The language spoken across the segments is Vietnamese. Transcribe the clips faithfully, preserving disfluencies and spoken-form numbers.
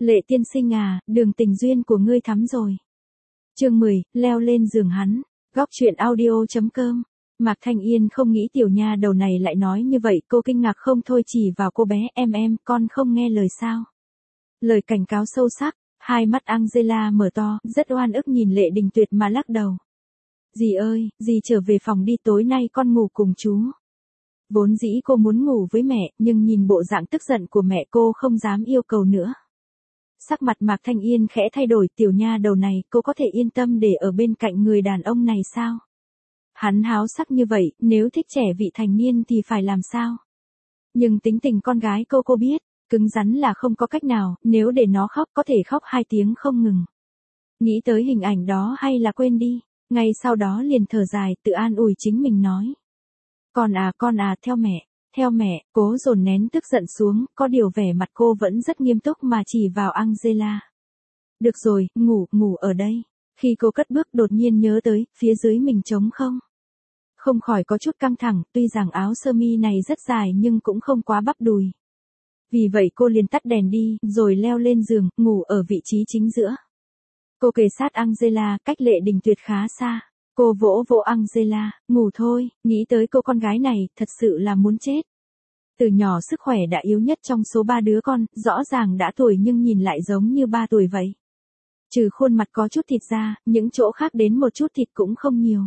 Lệ tiên sinh à, đường tình duyên của ngươi thắm rồi. Chương mười, leo lên giường hắn. Góc truyện audio chấm com. Mạc Thanh Yên không nghĩ tiểu nha đầu này lại nói như vậy, cô kinh ngạc không thôi chỉ vào cô bé, em em, con không nghe lời sao? Lời cảnh cáo sâu sắc, hai mắt Angela mở to, rất oan ức nhìn Lệ Đình Tuyệt mà lắc đầu. Dì ơi, dì trở về phòng đi, tối nay con ngủ cùng chú. Vốn dĩ cô muốn ngủ với mẹ, nhưng nhìn bộ dạng tức giận của mẹ cô không dám yêu cầu nữa. Sắc mặt Mạc Thanh Yên khẽ thay đổi, tiểu nha đầu này, cô có thể yên tâm để ở bên cạnh người đàn ông này sao? Hắn háo sắc như vậy, nếu thích trẻ vị thành niên thì phải làm sao? Nhưng tính tình con gái cô cô biết, cứng rắn là không có cách nào, nếu để nó khóc có thể khóc hai tiếng không ngừng. Nghĩ tới hình ảnh đó hay là quên đi, ngay sau đó liền thở dài, tự an ủi chính mình nói. Con à con à, theo mẹ, theo mẹ, cố dồn nén tức giận xuống, có điều vẻ mặt cô vẫn rất nghiêm túc mà chỉ vào Angela. Được rồi, ngủ, ngủ ở đây. Khi cô cất bước đột nhiên nhớ tới, phía dưới mình trống không? Không khỏi có chút căng thẳng, tuy rằng áo sơ mi này rất dài nhưng cũng không quá bắp đùi. Vì vậy cô liền tắt đèn đi, rồi leo lên giường, ngủ ở vị trí chính giữa. Cô kề sát Angela, cách Lệ Đình Tuyệt khá xa. Cô vỗ vỗ Angela, ngủ thôi, nghĩ tới cô con gái này, thật sự là muốn chết. Từ nhỏ sức khỏe đã yếu nhất trong số ba đứa con, rõ ràng đã tuổi nhưng nhìn lại giống như ba tuổi vậy. Trừ khuôn mặt có chút thịt ra, những chỗ khác đến một chút thịt cũng không nhiều.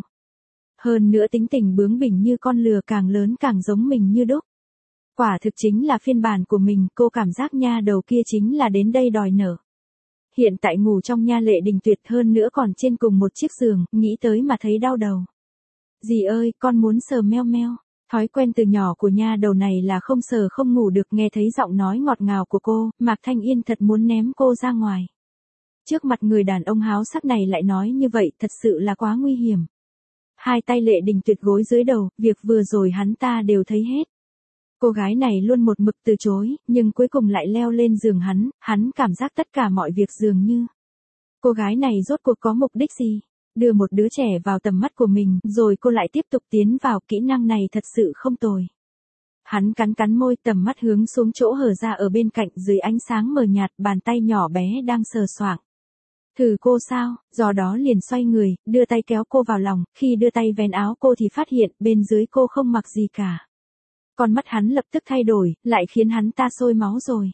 Hơn nữa tính tình bướng bỉnh như con lừa, càng lớn càng giống mình như đúc. Quả thực chính là phiên bản của mình, cô cảm giác nha đầu kia chính là đến đây đòi nợ. Hiện tại ngủ trong nha Lệ Đình Tuyệt, hơn nữa còn trên cùng một chiếc giường, nghĩ tới mà thấy đau đầu. Dì ơi, con muốn sờ meo meo. Thói quen từ nhỏ của nha đầu này là không sờ không ngủ được, nghe thấy giọng nói ngọt ngào của cô, Mạc Thanh Yên thật muốn ném cô ra ngoài. Trước mặt người đàn ông háo sắc này lại nói như vậy, thật sự là quá nguy hiểm. Hai tay Lệ Đình Tuyệt gối dưới đầu, việc vừa rồi hắn ta đều thấy hết. Cô gái này luôn một mực từ chối, nhưng cuối cùng lại leo lên giường hắn, hắn cảm giác tất cả mọi việc dường như. Cô gái này rốt cuộc có mục đích gì? Đưa một đứa trẻ vào tầm mắt của mình, rồi cô lại tiếp tục tiến vào, kỹ năng này thật sự không tồi. Hắn cắn cắn môi, tầm mắt hướng xuống chỗ hở ra ở bên cạnh, dưới ánh sáng mờ nhạt, bàn tay nhỏ bé đang sờ soạng. Thử cô sao, do đó liền xoay người, đưa tay kéo cô vào lòng, khi đưa tay vén áo cô thì phát hiện, bên dưới cô không mặc gì cả. Con mắt hắn lập tức thay đổi, lại khiến hắn ta sôi máu rồi.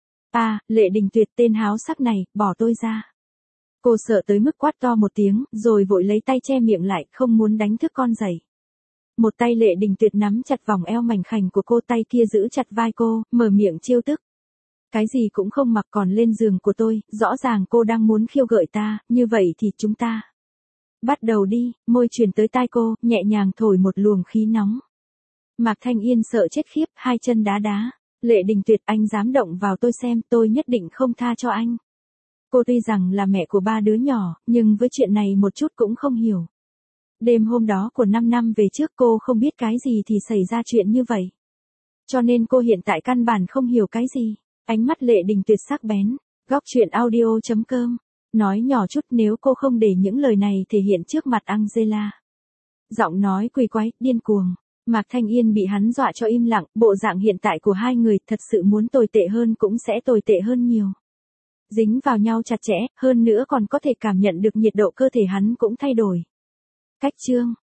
À, Lệ Đình Tuyệt, tên háo sắc này, bỏ tôi ra. Cô sợ tới mức quát to một tiếng, rồi vội lấy tay che miệng lại, không muốn đánh thức con dậy. Một tay Lệ Đình Tuyệt nắm chặt vòng eo mảnh khảnh của cô, tay kia giữ chặt vai cô, mở miệng trêu tức. Cái gì cũng không mặc còn lên giường của tôi, rõ ràng cô đang muốn khiêu gợi ta, như vậy thì chúng ta. Bắt đầu đi, môi truyền tới tai cô, nhẹ nhàng thổi một luồng khí nóng. Mạc Thanh Yên sợ chết khiếp, hai chân đá đá. Lệ Đình Tuyệt, anh dám động vào tôi xem, tôi nhất định không tha cho anh. Cô tuy rằng là mẹ của ba đứa nhỏ, nhưng với chuyện này một chút cũng không hiểu. Đêm hôm đó của năm năm về trước cô không biết cái gì thì xảy ra chuyện như vậy. Cho nên cô hiện tại căn bản không hiểu cái gì. Ánh mắt Lệ Đình Tuyệt sắc bén. Góc truyện audio chấm com. Nói nhỏ chút, nếu cô không để những lời này thể hiện trước mặt Angela. Giọng nói quỳ quái, điên cuồng. Mạc Thanh Yên bị hắn dọa cho im lặng, bộ dạng hiện tại của hai người thật sự muốn tồi tệ hơn cũng sẽ tồi tệ hơn nhiều. Dính vào nhau chặt chẽ, hơn nữa còn có thể cảm nhận được nhiệt độ cơ thể hắn cũng thay đổi. Cách chương.